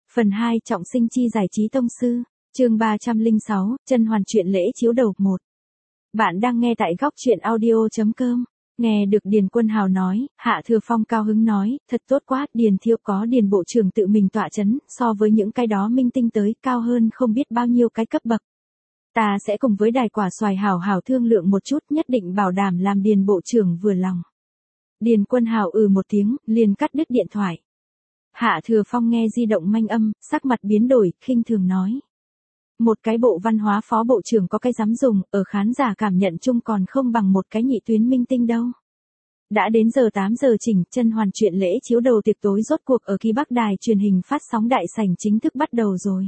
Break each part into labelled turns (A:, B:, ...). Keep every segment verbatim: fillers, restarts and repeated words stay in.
A: Phần hai Trọng sinh chi giải trí tông sư, chương ba trăm lẻ sáu, Chân Hoàn truyện lễ chiếu đầu một. Bạn đang nghe tại góc truyện audio chấm com. Nghe được Điền Quân Hào nói, Hạ Thừa Phong cao hứng nói, thật tốt quá, Điền Thiệu có Điền Bộ trưởng tự mình tọa chấn, so với những cái đó minh tinh tới, cao hơn không biết bao nhiêu cái cấp bậc. Ta sẽ cùng với đài quả xoài hảo hảo thương lượng một chút, nhất định bảo đảm làm Điền Bộ trưởng vừa lòng. Điền Quân Hào ừ một tiếng, liền cắt đứt điện thoại. Hạ Thừa Phong nghe di động manh âm, sắc mặt biến đổi, khinh thường nói. Một cái bộ văn hóa phó bộ trưởng có cái dám dùng, ở khán giả cảm nhận chung còn không bằng một cái nhị tuyến minh tinh đâu. Đã đến giờ tám giờ chỉnh, Chân Hoàn truyện lễ chiếu đầu tiệc tối rốt cuộc ở Kỳ Bắc đài truyền hình phát sóng đại sảnh chính thức bắt đầu rồi.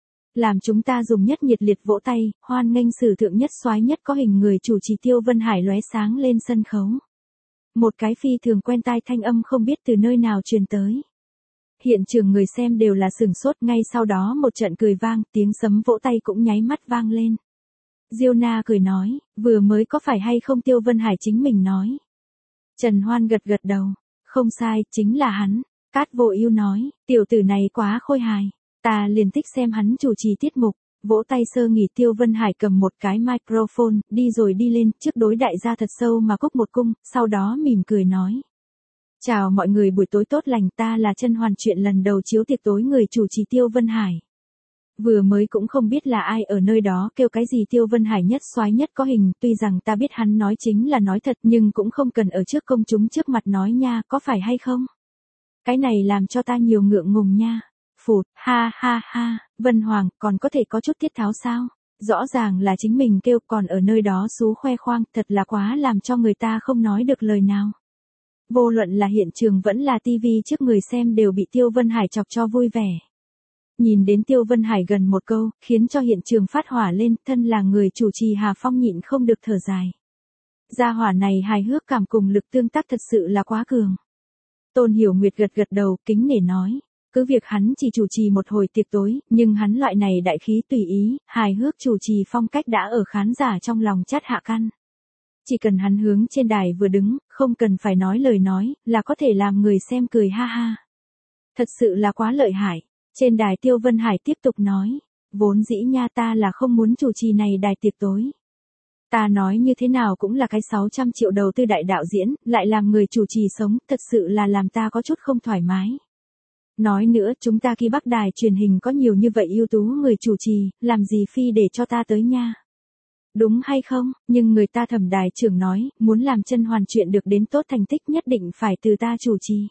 A: Làm chúng ta dùng nhất nhiệt liệt vỗ tay, hoan nghênh sử thượng nhất soái nhất có hình người chủ trì Tiêu Vân Hải lóe sáng lên sân khấu. Một cái phi thường quen tai thanh âm không biết từ nơi nào truyền tới. Hiện trường người xem đều là sửng sốt, ngay sau đó một trận cười vang, tiếng sấm vỗ tay cũng nháy mắt vang lên. Diêu Na cười nói, vừa mới có phải hay không Tiêu Vân Hải chính mình nói. Trần Hoan gật gật đầu, không sai, chính là hắn. Cát Vô Ưu nói, tiểu tử này quá khôi hài, ta liền thích xem hắn chủ trì tiết mục. Vỗ tay sơ nghỉ, Tiêu Vân Hải cầm một cái microphone, đi rồi đi lên, trước đối đại gia thật sâu mà cúc một cung, sau đó mỉm cười nói. Chào mọi người, buổi tối tốt lành, ta là Chân Hoàn truyện lần đầu chiếu tiệc tối người chủ trì Tiêu Vân Hải. Vừa mới cũng không biết là ai ở nơi đó kêu cái gì Tiêu Vân Hải nhất soái nhất có hình, tuy rằng ta biết hắn nói chính là nói thật nhưng cũng không cần ở trước công chúng trước mặt nói nha, có phải hay không? Cái này làm cho ta nhiều ngượng ngùng nha. Phụt, ha ha ha, Vân Hoàng, còn có thể có chút tiết tháo sao? Rõ ràng là chính mình kêu còn ở nơi đó xú khoe khoang, thật là quá làm cho người ta không nói được lời nào. Vô luận là hiện trường vẫn là tivi trước người xem đều bị Tiêu Vân Hải chọc cho vui vẻ. Nhìn đến Tiêu Vân Hải gần một câu, khiến cho hiện trường phát hỏa lên, thân là người chủ trì Hà Phong nhịn không được thở dài. Gia hỏa này hài hước cảm cùng lực tương tác thật sự là quá cường. Tôn Hiểu Nguyệt gật gật đầu, kính nể nói. Cứ việc hắn chỉ chủ trì một hồi tiệc tối, nhưng hắn loại này đại khí tùy ý, hài hước chủ trì phong cách đã ở khán giả trong lòng chát hạ căn. Chỉ cần hắn hướng trên đài vừa đứng, không cần phải nói lời nói, là có thể làm người xem cười ha ha. Thật sự là quá lợi hại. Trên đài Tiêu Vân Hải tiếp tục nói, vốn dĩ nha ta là không muốn chủ trì này đài tiệc tối. Ta nói như thế nào cũng là cái sáu trăm triệu đầu tư đại đạo diễn, lại làm người chủ trì sống, thật sự là làm ta có chút không thoải mái. Nói nữa, chúng ta Kỳ Bắc đài truyền hình có nhiều như vậy ưu tú người chủ trì, làm gì phi để cho ta tới nha. Đúng hay không, nhưng người ta Thẩm đài trưởng nói, muốn làm Chân Hoàn truyện được đến tốt thành tích nhất định phải từ ta chủ trì.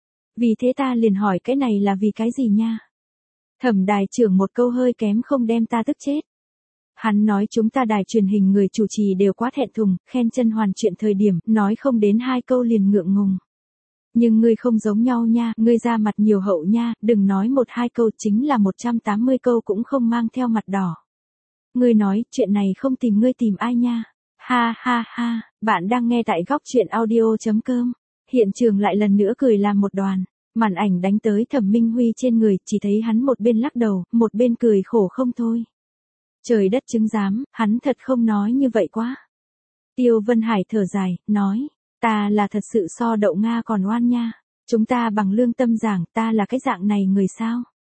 A: Vì thế ta liền hỏi cái này là vì cái gì nha. Thẩm đài trưởng một câu hơi kém không đem ta tức chết. Hắn nói chúng ta đài truyền hình người chủ trì đều quá thẹn thùng, khen Chân Hoàn truyện thời điểm, nói không đến hai câu liền ngượng ngùng. Nhưng ngươi không giống nhau nha, ngươi ra mặt nhiều hậu nha, đừng nói một hai câu chính là một trăm tám mươi câu cũng không mang theo mặt đỏ. Ngươi nói, chuyện này không tìm ngươi tìm ai nha. Ha ha ha, bạn đang nghe tại góc truyện audio chấm com. Hiện trường lại lần nữa cười làm một đoàn. Màn ảnh đánh tới Thẩm Minh Huy trên người, chỉ thấy hắn một bên lắc đầu, một bên cười khổ không thôi. Trời đất chứng giám, hắn thật không nói như vậy quá. Tiêu Vân Hải thở dài, nói, ta là thật sự so đậu Nga còn oan nha. Chúng ta bằng lương tâm giảng, ta là cái dạng này người sao?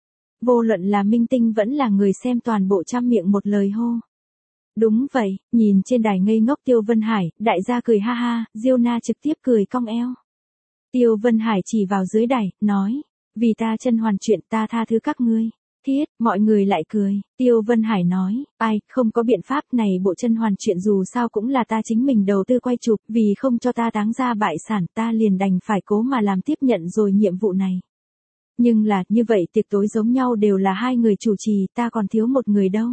A: Vô luận là minh tinh vẫn là người xem toàn bộ trăm miệng một lời hô. Đúng vậy, nhìn trên đài ngây ngốc Tiêu Vân Hải, đại gia cười ha ha, Diêu Na trực tiếp cười cong eo. Tiêu Vân Hải chỉ vào dưới đài, nói, vì ta Chân Hoàn truyện ta tha thứ các ngươi. Thiết, mọi người lại cười. Tiêu Vân Hải nói, ai, không có biện pháp này, bộ Chân Hoàn truyện dù sao cũng là ta chính mình đầu tư quay chụp, vì không cho ta táng ra bại sản, ta liền đành phải cố mà làm tiếp nhận rồi nhiệm vụ này. Nhưng là, như vậy tiệc tối giống nhau đều là hai người chủ trì, ta còn thiếu một người đâu.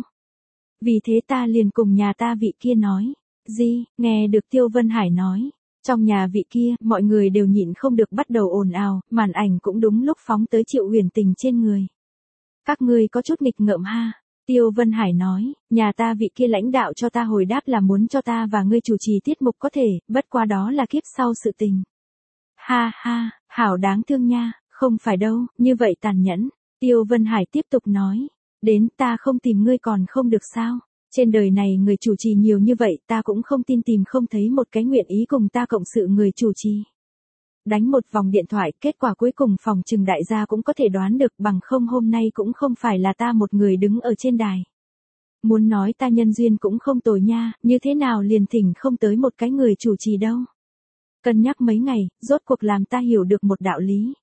A: Vì thế ta liền cùng nhà ta vị kia nói. Gì, nghe được Tiêu Vân Hải nói. Trong nhà vị kia, mọi người đều nhịn không được bắt đầu ồn ào, màn ảnh cũng đúng lúc phóng tới Triệu Huyền Tình trên người. Các ngươi có chút nghịch ngợm ha. Tiêu Vân Hải nói, nhà ta vị kia lãnh đạo cho ta hồi đáp là muốn cho ta và ngươi chủ trì tiết mục có thể, bất qua đó là kiếp sau sự tình. Ha ha, hảo đáng thương nha. Không phải đâu, như vậy tàn nhẫn. Tiêu Vân Hải tiếp tục nói. Đến ta không tìm ngươi còn không được sao. Trên đời này người chủ trì nhiều như vậy, ta cũng không tin tìm không thấy một cái nguyện ý cùng ta cộng sự người chủ trì. Đánh một vòng điện thoại, kết quả cuối cùng phòng trừng đại gia cũng có thể đoán được, bằng không hôm nay cũng không phải là ta một người đứng ở trên đài. Muốn nói ta nhân duyên cũng không tồi nha, như thế nào liền thỉnh không tới một cái người chủ trì đâu. Cân nhắc mấy ngày, rốt cuộc làm ta hiểu được một đạo lý.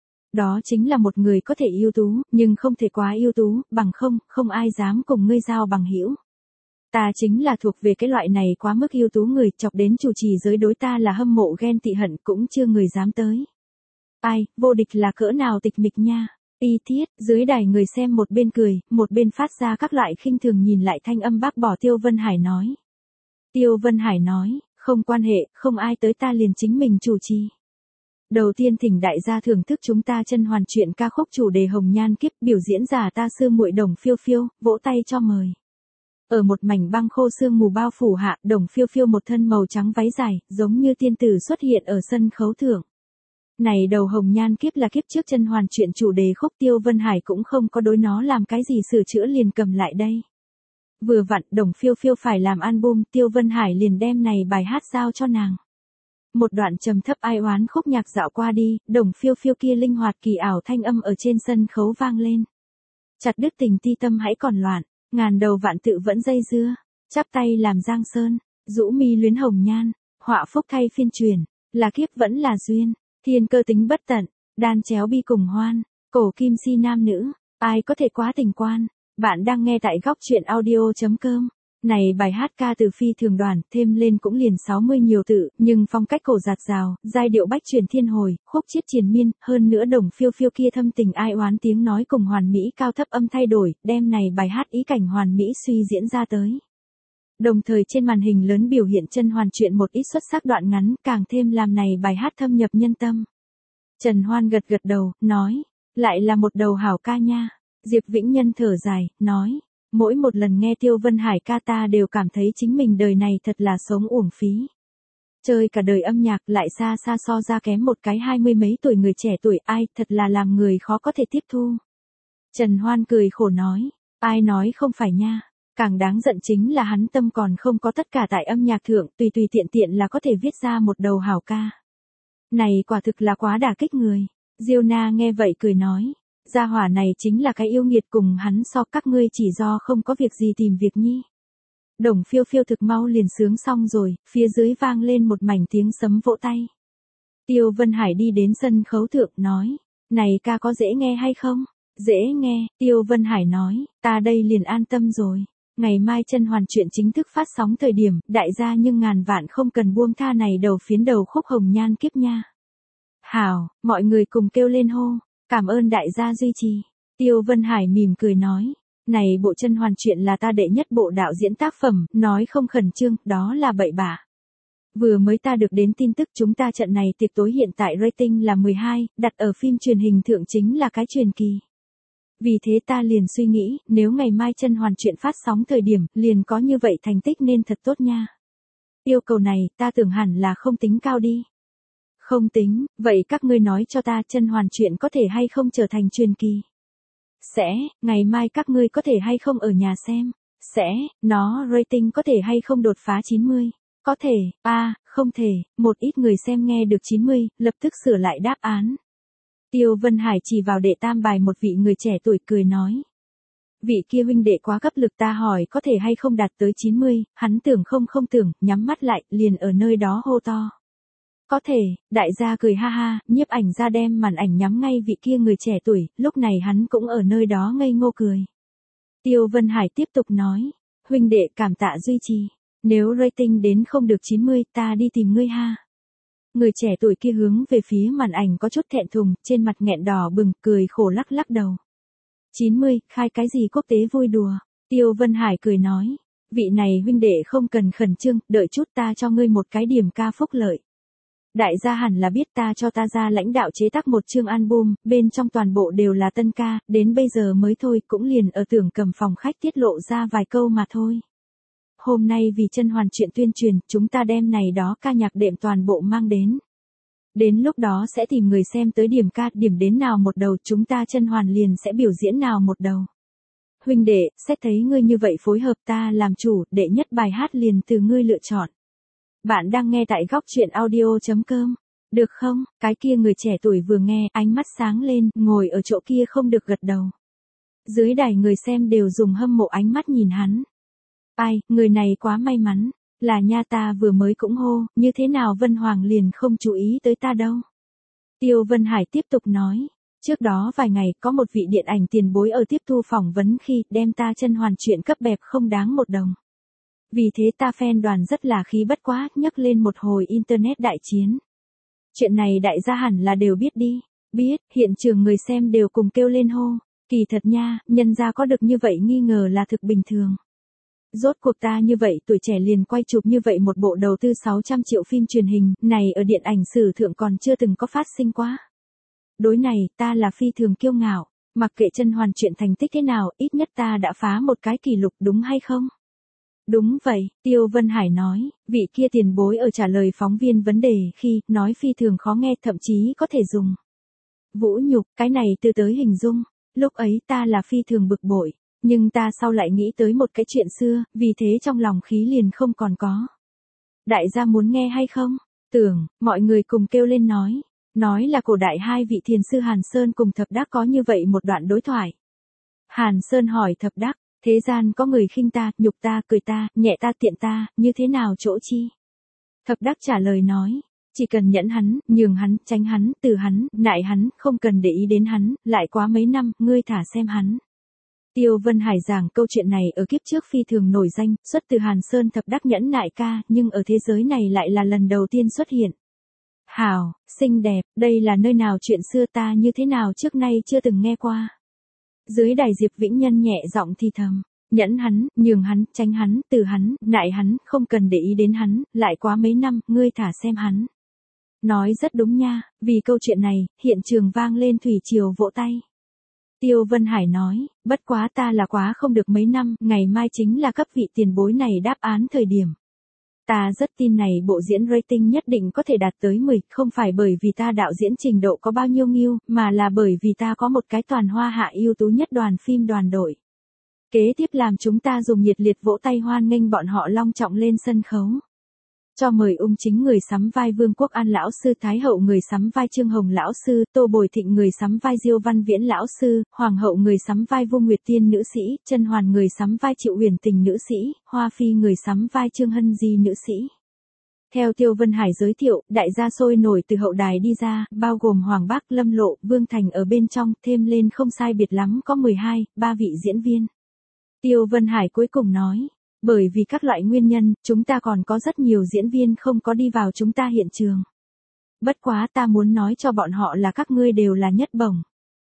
A: Đó chính là một người có thể ưu tú, nhưng không thể quá ưu tú, bằng không, không ai dám cùng ngươi giao bằng hữu. Ta chính là thuộc về cái loại này quá mức ưu tú người, chọc đến chủ trì giới đối ta là hâm mộ ghen tị hận cũng chưa người dám tới. Ai, vô địch là cỡ nào tịch mịch nha. Y thiết, dưới đài người xem một bên cười, một bên phát ra các loại khinh thường nhìn lại thanh âm bác bỏ Tiêu Vân Hải nói. Tiêu Vân Hải nói, không quan hệ, không ai tới ta liền chính mình chủ trì. Đầu tiên thỉnh đại gia thưởng thức chúng ta chân hoàn truyện ca khúc chủ đề Hồng Nhan Kiếp, biểu diễn giả ta sư muội Đồng Phiêu Phiêu, vỗ tay cho mời. Ở một mảnh băng khô sương mù bao phủ hạ, Đồng Phiêu Phiêu một thân màu trắng váy dài, giống như tiên tử xuất hiện ở sân khấu thượng. Này đầu Hồng Nhan Kiếp là kiếp trước chân hoàn truyện chủ đề khúc, Tiêu Vân Hải cũng không có đối nó làm cái gì sửa chữa liền cầm lại đây. Vừa vặn Đồng Phiêu Phiêu phải làm album, Tiêu Vân Hải liền đem này bài hát giao cho nàng. Một đoạn trầm thấp ai oán khúc nhạc dạo qua đi, Đồng Phiêu Phiêu kia linh hoạt kỳ ảo thanh âm ở trên sân khấu vang lên. Chặt đứt tình ti tâm hãy còn loạn, ngàn đầu vạn tự vẫn dây dưa, chắp tay làm giang sơn, rũ mi luyến hồng nhan, họa phúc thay phiên truyền, là kiếp vẫn là duyên, thiên cơ tính bất tận, đan chéo bi cùng hoan, cổ kim si nam nữ, ai có thể quá tình quan. Bạn đang nghe tại góc truyện audio chấm com. Này bài hát ca từ phi thường đoàn, thêm lên cũng liền sáu mươi nhiều tự, nhưng phong cách cổ giạt rào, giai điệu bách truyền thiên hồi, khúc chiết triền miên, hơn nữa Đồng Phiêu Phiêu kia thâm tình ai oán tiếng nói cùng hoàn mỹ cao thấp âm thay đổi, đem này bài hát ý cảnh hoàn mỹ suy diễn ra tới. Đồng thời trên màn hình lớn biểu hiện chân hoàn truyện một ít xuất sắc đoạn ngắn, càng thêm làm này bài hát thâm nhập nhân tâm. Trần Hoan gật gật đầu, nói, lại là một đầu hảo ca nha. Diệp Vĩnh Nhân thở dài, nói, mỗi một lần nghe Tiêu Vân Hải ca ta đều cảm thấy chính mình đời này thật là sống uổng phí. Chơi cả đời âm nhạc lại xa xa so ra kém một cái hai mươi mấy tuổi người trẻ tuổi, ai, thật là làm người khó có thể tiếp thu. Trần Hoan cười khổ nói, ai nói không phải nha, càng đáng giận chính là hắn tâm còn không có tất cả tại âm nhạc thượng, tùy tùy tiện tiện là có thể viết ra một đầu hảo ca. Này quả thực là quá đả kích người. Diêu Na nghe vậy cười nói. Gia hỏa này chính là cái yêu nghiệt, cùng hắn so các ngươi chỉ do không có việc gì tìm việc nhi. Đồng Phiêu Phiêu thực mau liền sướng xong rồi, phía dưới vang lên một mảnh tiếng sấm vỗ tay. Tiêu Vân Hải đi đến sân khấu thượng nói, này ca có dễ nghe hay không? Dễ nghe, Tiêu Vân Hải nói, ta đây liền an tâm rồi. Ngày mai chân hoàn truyện chính thức phát sóng thời điểm, đại gia nhưng ngàn vạn không cần buông tha này đầu phiến đầu khúc Hồng Nhan Kiếp nha. Hảo, mọi người cùng kêu lên hô. Cảm ơn đại gia duy trì. Tiêu Vân Hải mỉm cười nói, này bộ chân hoàn truyện là ta đệ nhất bộ đạo diễn tác phẩm, nói không khẩn trương, đó là bậy bạ. Vừa mới ta được đến tin tức chúng ta trận này tiệc tối hiện tại rating là mười hai, đặt ở phim truyền hình thượng chính là cái truyền kỳ. Vì thế ta liền suy nghĩ, nếu ngày mai chân hoàn truyện phát sóng thời điểm, liền có như vậy thành tích nên thật tốt nha. Yêu cầu này, ta tưởng hẳn là không tính cao đi. Không tính, vậy các ngươi nói cho ta chân hoàn truyện có thể hay không trở thành truyền kỳ? Sẽ, ngày mai các ngươi có thể hay không ở nhà xem? Sẽ, nó rating có thể hay không đột phá chín mươi? Có thể, a à, không thể, một ít người xem nghe được chín mươi, lập tức sửa lại đáp án. Tiêu Vân Hải chỉ vào đệ tam bài một vị người trẻ tuổi cười nói. Vị kia huynh đệ quá gấp lực, ta hỏi có thể hay không đạt tới chín mươi, hắn tưởng không không tưởng, nhắm mắt lại, liền ở nơi đó hô to. Có thể, đại gia cười ha ha, nhiếp ảnh ra đem màn ảnh nhắm ngay vị kia người trẻ tuổi, lúc này hắn cũng ở nơi đó ngây ngô cười. Tiêu Vân Hải tiếp tục nói, huynh đệ cảm tạ duy trì, nếu rating đến không được chín mươi ta đi tìm ngươi ha. Người trẻ tuổi kia hướng về phía màn ảnh có chút thẹn thùng, trên mặt nghẹn đỏ bừng, cười khổ lắc lắc đầu. chín mươi, khai cái gì quốc tế vui đùa, Tiêu Vân Hải cười nói, vị này huynh đệ không cần khẩn trương, đợi chút ta cho ngươi một cái điểm ca phúc lợi. Đại gia hẳn là biết ta cho ta ra lãnh đạo chế tác một chương album, bên trong toàn bộ đều là tân ca, đến bây giờ mới thôi cũng liền ở tưởng cầm phòng khách tiết lộ ra vài câu mà thôi. Hôm nay vì chân hoàn truyện tuyên truyền, chúng ta đem này đó ca nhạc đệm toàn bộ mang đến. Đến lúc đó sẽ tìm người xem tới điểm ca, điểm đến nào một đầu chúng ta chân hoàn liền sẽ biểu diễn nào một đầu. Huynh đệ, xét thấy ngươi như vậy phối hợp ta làm chủ, đệ nhất bài hát liền từ ngươi lựa chọn. Bạn đang nghe tại góc truyện audio chấm com. Được không? Cái kia người trẻ tuổi vừa nghe, ánh mắt sáng lên, ngồi ở chỗ kia không được gật đầu. Dưới đài người xem đều dùng hâm mộ ánh mắt nhìn hắn. Ai, người này quá may mắn. Là nha, ta vừa mới cũng hô, như thế nào Vân Hoàng liền không chú ý tới ta đâu. Tiêu Vân Hải tiếp tục nói. Trước đó vài ngày, có một vị điện ảnh tiền bối ở tiếp thu phỏng vấn khi đem ta Chân Hoàn chuyện cấp bẹp không đáng một đồng. Vì thế ta fan đoàn rất là khí bất quá, nhấc lên một hồi internet đại chiến. Chuyện này đại gia hẳn là đều biết đi. Biết, hiện trường người xem đều cùng kêu lên hô. Kỳ thật nha, nhân gia có được như vậy nghi ngờ là thực bình thường. Rốt cuộc ta như vậy tuổi trẻ liền quay chụp như vậy một bộ đầu tư sáu trăm triệu phim truyền hình, này ở điện ảnh sử thượng còn chưa từng có phát sinh quá. Đối này, ta là phi thường kiêu ngạo, mặc kệ Chân Hoàn chuyện thành tích thế nào, ít nhất ta đã phá một cái kỷ lục đúng hay không? Đúng vậy, Tiêu Vân Hải nói, vị kia tiền bối ở trả lời phóng viên vấn đề khi nói phi thường khó nghe, thậm chí có thể dùng vũ nhục, cái này từ tới hình dung. Lúc ấy ta là phi thường bực bội, nhưng ta sau lại nghĩ tới một cái chuyện xưa, vì thế trong lòng khí liền không còn có. Đại gia muốn nghe hay không? Tưởng, mọi người cùng kêu lên nói. Nói là cổ đại hai vị thiền sư Hàn Sơn cùng Thập Đắc có như vậy một đoạn đối thoại. Hàn Sơn hỏi Thập Đắc, thế gian có người khinh ta, nhục ta, cười ta, nhẹ ta, tiện ta, như thế nào chỗ chi? Thập Đắc trả lời nói, chỉ cần nhẫn hắn, nhường hắn, tránh hắn, từ hắn, nại hắn, không cần để ý đến hắn, lại quá mấy năm, ngươi thả xem hắn. Tiêu Vân Hải giảng câu chuyện này ở kiếp trước phi thường nổi danh, xuất từ Hàn Sơn Thập Đắc nhẫn nại ca, nhưng ở thế giới này lại là lần đầu tiên xuất hiện. Hảo, xinh đẹp, đây là nơi nào chuyện xưa ta như thế nào trước nay chưa từng nghe qua. Dưới đài Diệp Vĩnh Nhân nhẹ giọng thì thầm, nhẫn hắn, nhường hắn, tránh hắn, từ hắn, nại hắn, không cần để ý đến hắn, lại quá mấy năm, ngươi thả xem hắn. Nói rất đúng nha, vì câu chuyện này, hiện trường vang lên thủy triều vỗ tay. Tiêu Vân Hải nói, bất quá ta là quá không được mấy năm, ngày mai chính là cấp vị tiền bối này đáp án thời điểm. Ta rất tin này bộ diễn rating nhất định có thể đạt tới mười, không phải bởi vì ta đạo diễn trình độ có bao nhiêu nghiêu, mà là bởi vì ta có một cái toàn hoa hạ ưu tú nhất đoàn phim đoàn đội. Kế tiếp làm chúng ta dùng nhiệt liệt vỗ tay hoan nghênh bọn họ long trọng lên sân khấu. Cho mời ung chính người sắm vai Vương Quốc An lão sư, Thái hậu người sắm vai Trương Hồng lão sư, Tô Bồi Thịnh người sắm vai Diêu Văn Viễn lão sư, Hoàng hậu người sắm vai Vô Nguyệt Tiên nữ sĩ, Chân Hoàn người sắm vai Triệu Huyền Tình nữ sĩ, Hoa Phi người sắm vai Trương Hân Di nữ sĩ. Theo Tiêu Vân Hải giới thiệu, đại gia sôi nổi từ hậu đài đi ra, bao gồm Hoàng Bác, Lâm Lộ, Vương Thành ở bên trong, thêm lên không sai biệt lắm có mười hai, ba vị diễn viên. Tiêu Vân Hải cuối cùng nói, bởi vì các loại nguyên nhân, chúng ta còn có rất nhiều diễn viên không có đi vào chúng ta hiện trường. Bất quá ta muốn nói cho bọn họ là các ngươi đều là nhất bổng.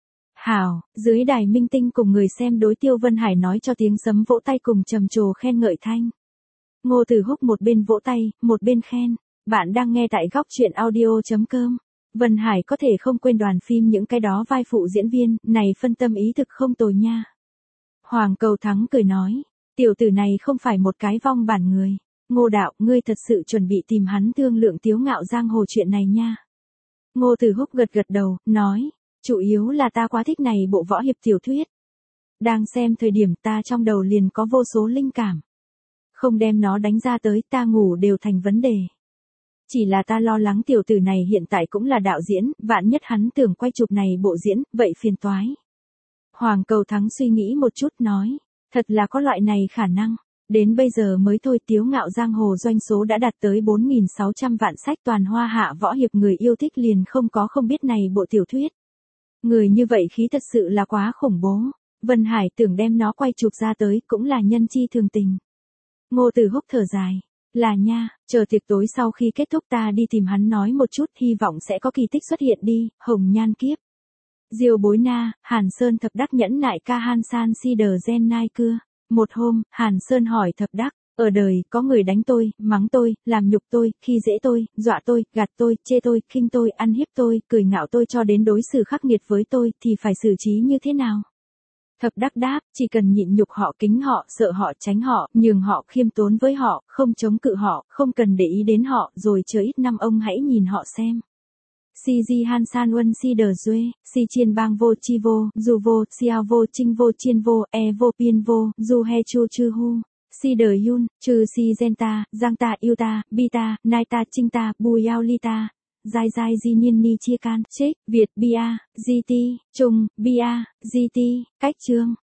A: Hảo, dưới đài minh tinh cùng người xem đối Tiêu Vân Hải nói cho tiếng sấm vỗ tay cùng trầm trồ khen ngợi thanh. Ngô Tử Húc một bên vỗ tay, một bên khen. Bạn đang nghe tại góc truyện audio.com. Vân Hải có thể không quên đoàn phim những cái đó vai phụ diễn viên, này phân tâm ý thực không tồi nha. Hoàng Cầu Thắng cười nói. Tiểu tử này không phải một cái vong bản người. Ngô đạo, ngươi thật sự chuẩn bị tìm hắn thương lượng Tiếu Ngạo Giang Hồ chuyện này nha. Ngô Tử Húc gật gật đầu, nói, chủ yếu là ta quá thích này bộ võ hiệp tiểu thuyết. Đang xem thời điểm ta trong đầu liền có vô số linh cảm. Không đem nó đánh ra tới ta ngủ đều thành vấn đề. Chỉ là ta lo lắng tiểu tử này hiện tại cũng là đạo diễn, vạn nhất hắn tưởng quay chụp này bộ diễn, vậy phiền toái. Hoàng Cầu Thắng suy nghĩ một chút nói. Thật là có loại này khả năng. Đến bây giờ mới thôi Tiếu Ngạo Giang Hồ doanh số đã đạt tới bốn nghìn sáu trăm vạn sách toàn hoa hạ võ hiệp người yêu thích liền không có không biết này bộ tiểu thuyết. Người như vậy khí thật sự là quá khủng bố. Vân Hải tưởng đem nó quay chụp ra tới cũng là nhân chi thường tình. Ngô Tử Húc thở dài. Là nha, chờ tiệc tối sau khi kết thúc ta đi tìm hắn nói một chút, hy vọng sẽ có kỳ tích xuất hiện đi, hồng nhan kiếp. Diêu Bối Na, Hàn Sơn Thập Đắc nhẫn nại ca Han San Si Đờ Gen Nai Cưa. Một hôm, Hàn Sơn hỏi Thập Đắc, ở đời, có người đánh tôi, mắng tôi, làm nhục tôi, khi dễ tôi, dọa tôi, gạt tôi, chê tôi, khinh tôi, ăn hiếp tôi, cười ngạo tôi cho đến đối xử khắc nghiệt với tôi, thì phải xử trí như thế nào? Thập Đắc đáp, chỉ cần nhịn nhục họ, kính họ, sợ họ, tránh họ, nhường họ, khiêm tốn với họ, không chống cự họ, không cần để ý đến họ, rồi chờ ít năm ông hãy nhìn họ xem. Si Di Han San Uân Si Đờ Duê, Si Chiên Bang Vô Chi Vô, Du Vô, Xiao Vô Trinh Vô Chiên Vô, E Vô Piên Vô, Du He Chu Chư Hu, Si Đờ Yun, Chư Si Gen Ta, Giang Ta Yêu Ta, Bi Ta, Nai Ta Trinh Ta, Bu Yao Li Ta, Giai giai di niên ni chia can, trích, Việt bia, gi ti, Trung, bia, gi ti, cách chương.